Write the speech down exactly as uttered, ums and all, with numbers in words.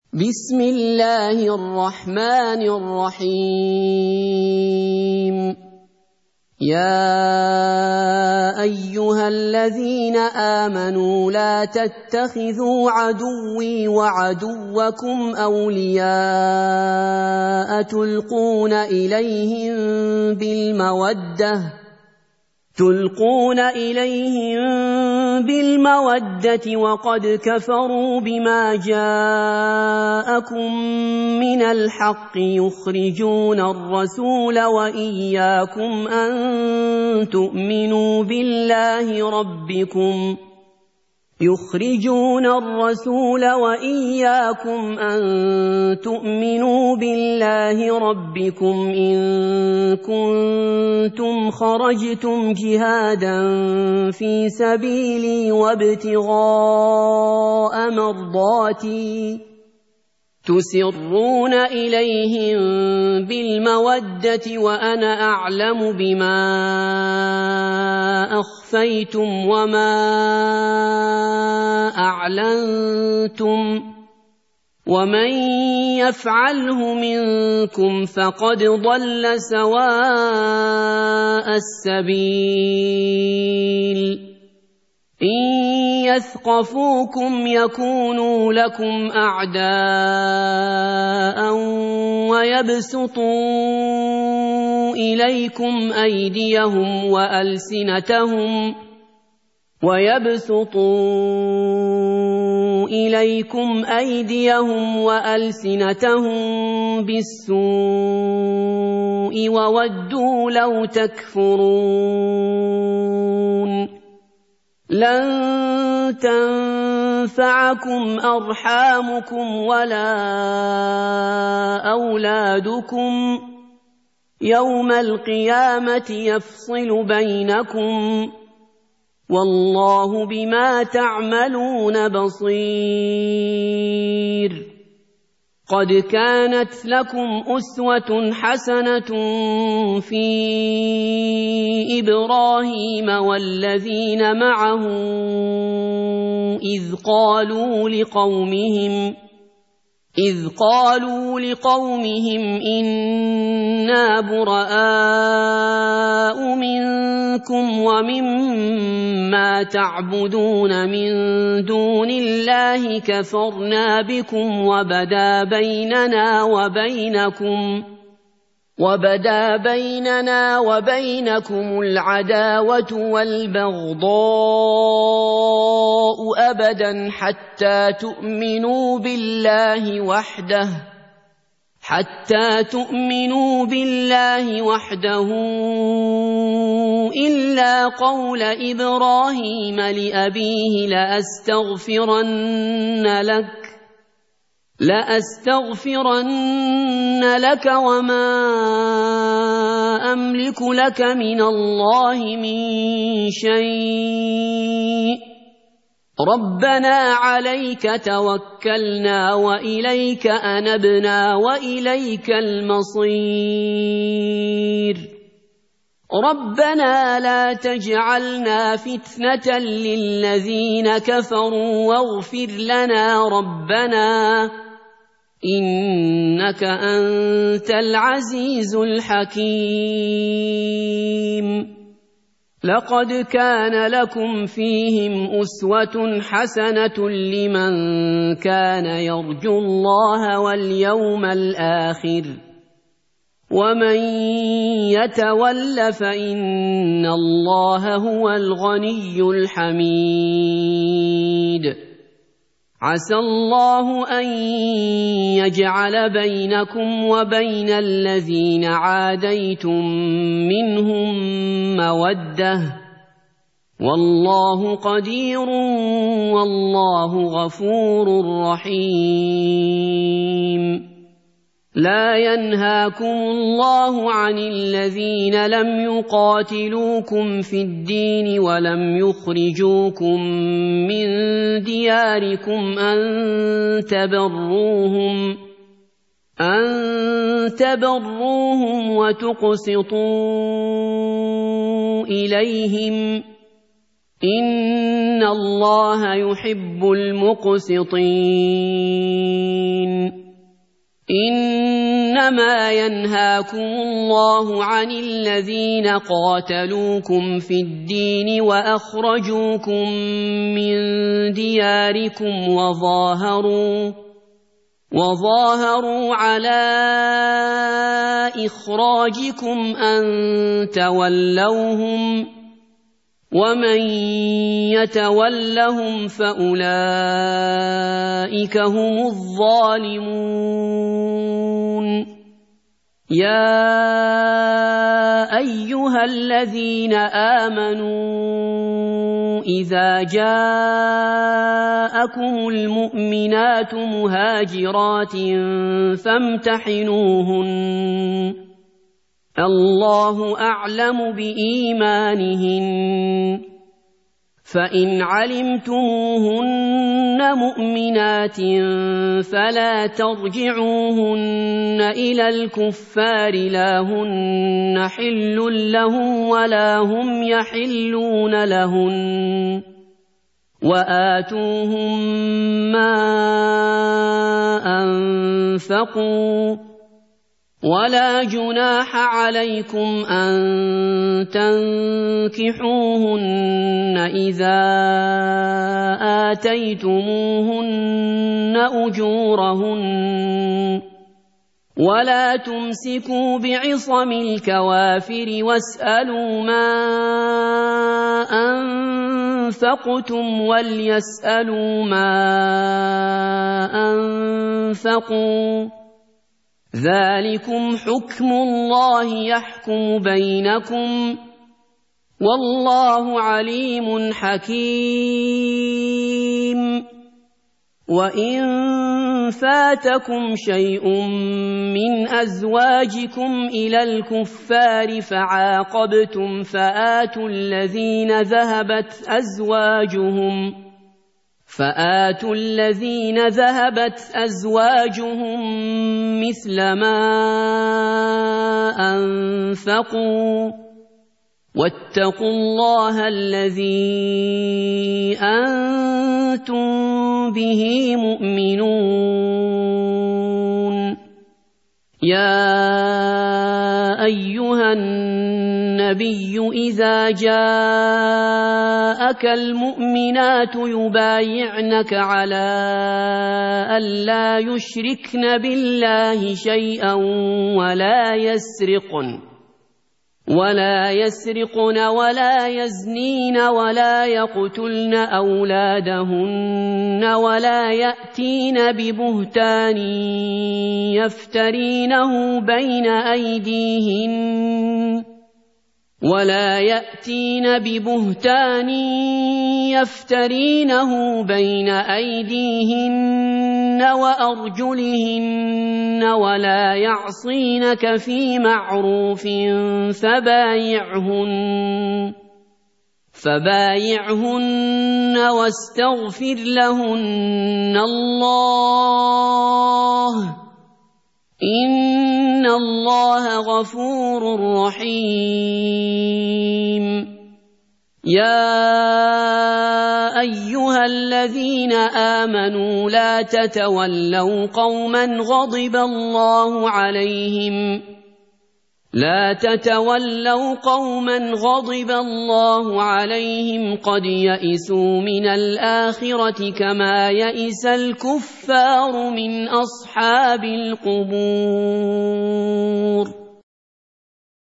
بسم الله الرحمن الرحيم. يا أيها الذين آمنوا لا تتخذوا عدوي وعدوكم أولياء تلقون إليهم بالمودة تلقون إليهم بالمودة وقد كفروا بما جاءكم من الحق يخرجون الرسول وإياكم أن تؤمنوا بالله ربكم يخرجون الرسول وإياكم أن تؤمنوا بالله ربكم إن كنتم خرجتم جهادا في سبيلي وابتغاء مرضاتي تسرون إليهم بالمودة وأنا أعلم بما أخفيتم وما أعلنتم ومن يفعله منكم فقد ضل سواء السبيل إن يثقفوكم يكونوا لكم أعداء ويبسطوا إليكم أيديهم وألسنتهم ويبسطوا إليكم أيديهم وألسنتهم بالسوء وودوا لو تكفرون. لن تنفعكم أرحامكم ولا أولادكم يوم القيامة يفصل بينكم والله بما تعملون بصير. قد كانت لكم أسوة حسنة في إبراهيم والذين معه إذ قالوا لقومهم إذ قالوا لقومهم إنا براء منكم ومما تعبدون من دون الله كفرنا بكم وبدا بيننا وبينكم وبدا بيننا وبينكم العداوة والبغضاء أبدا حتى تؤمنوا بالله وحده حتى تؤمنوا بالله وحده إلا قول إبراهيم لأبيه لأستغفرن لك لأستغفرن لك وما أملك لك من الله من شيء ربنا عليك توكلنا وإليك أنبنا وإليك المصير. ربنا لا تجعلنا فتنة للذين كفروا واغفر لنا ربنا إنك أنت العزيز الحكيم. لقد كان لكم فيهم أسوة حسنة لمن كان يرجو الله واليوم الآخر ومن يتول فإن الله هو الغني الحميد. عسى الله أن يجعل بينكم وبين الذين عاديتم منهم مودة والله قدير والله غفور رحيم. لا ينهاكم الله عن الذين لم يقاتلوكم في الدين ولم يخرجوكم من دياركم أن تبروهم أن تبروهم وتقسطوا إليهم إن الله يحب المقسطين إنما ينهاكم الله عن الذين قاتلوكم في الدين وأخرجوكم من دياركم وظاهروا وظاهروا على إخراجكم أن تولوهم ومن يتولهم فأولئك هم الظالمون يا أيها الذين آمنوا إذا جاءكم المؤمنات مهاجرات فامتحنوهن الله أعلم بإيمانهن فإن علمتموهن مؤمنات فلا ترجعوهن إلى الكفار لا هن حل لهم ولا هم يحلون لهن وآتوهم ما أنفقوا ولا جناح عليكم أن تنكحوهن إذا آتيتموهن أجورهن ولا تمسكوا بعصم الكوافر واسألوا ما أنفقتم وليسألوا ما أنفقوا ذلكم حكم الله يحكم بينكم والله عليم حكيم وإن فاتكم شيء من أزواجكم إلى الكفار فعاقبتم فآتوا الذين ذهبت أزواجهم فآتوا الذين ذهبت أزواجهم مثل ما أنفقوا واتقوا الله الذي أنتم به مؤمنون يا أيها النبي إذا جاءك المؤمنات يبايعنك على ألا يشركن بالله شيئا ولا يسرقن ولا يسرقن ولا يزنين ولا يقتلن أولادهن ولا يأتين ببهتان يفترينه بين أيديهن ولا يأتين ببهتان يفترينه بين أيديهن وأرجلهن ولا يعصينك في معروف فبايعهن فبايعهن واستغفر لهن الله إن الله غفور رحيم يا أيها الذين آمنوا لا تتولوا قوما غضب الله عليهم لا تتولوا قوما غضب الله عليهم قد يئسوا من الآخرة كما يئس الكفار من أصحاب القبور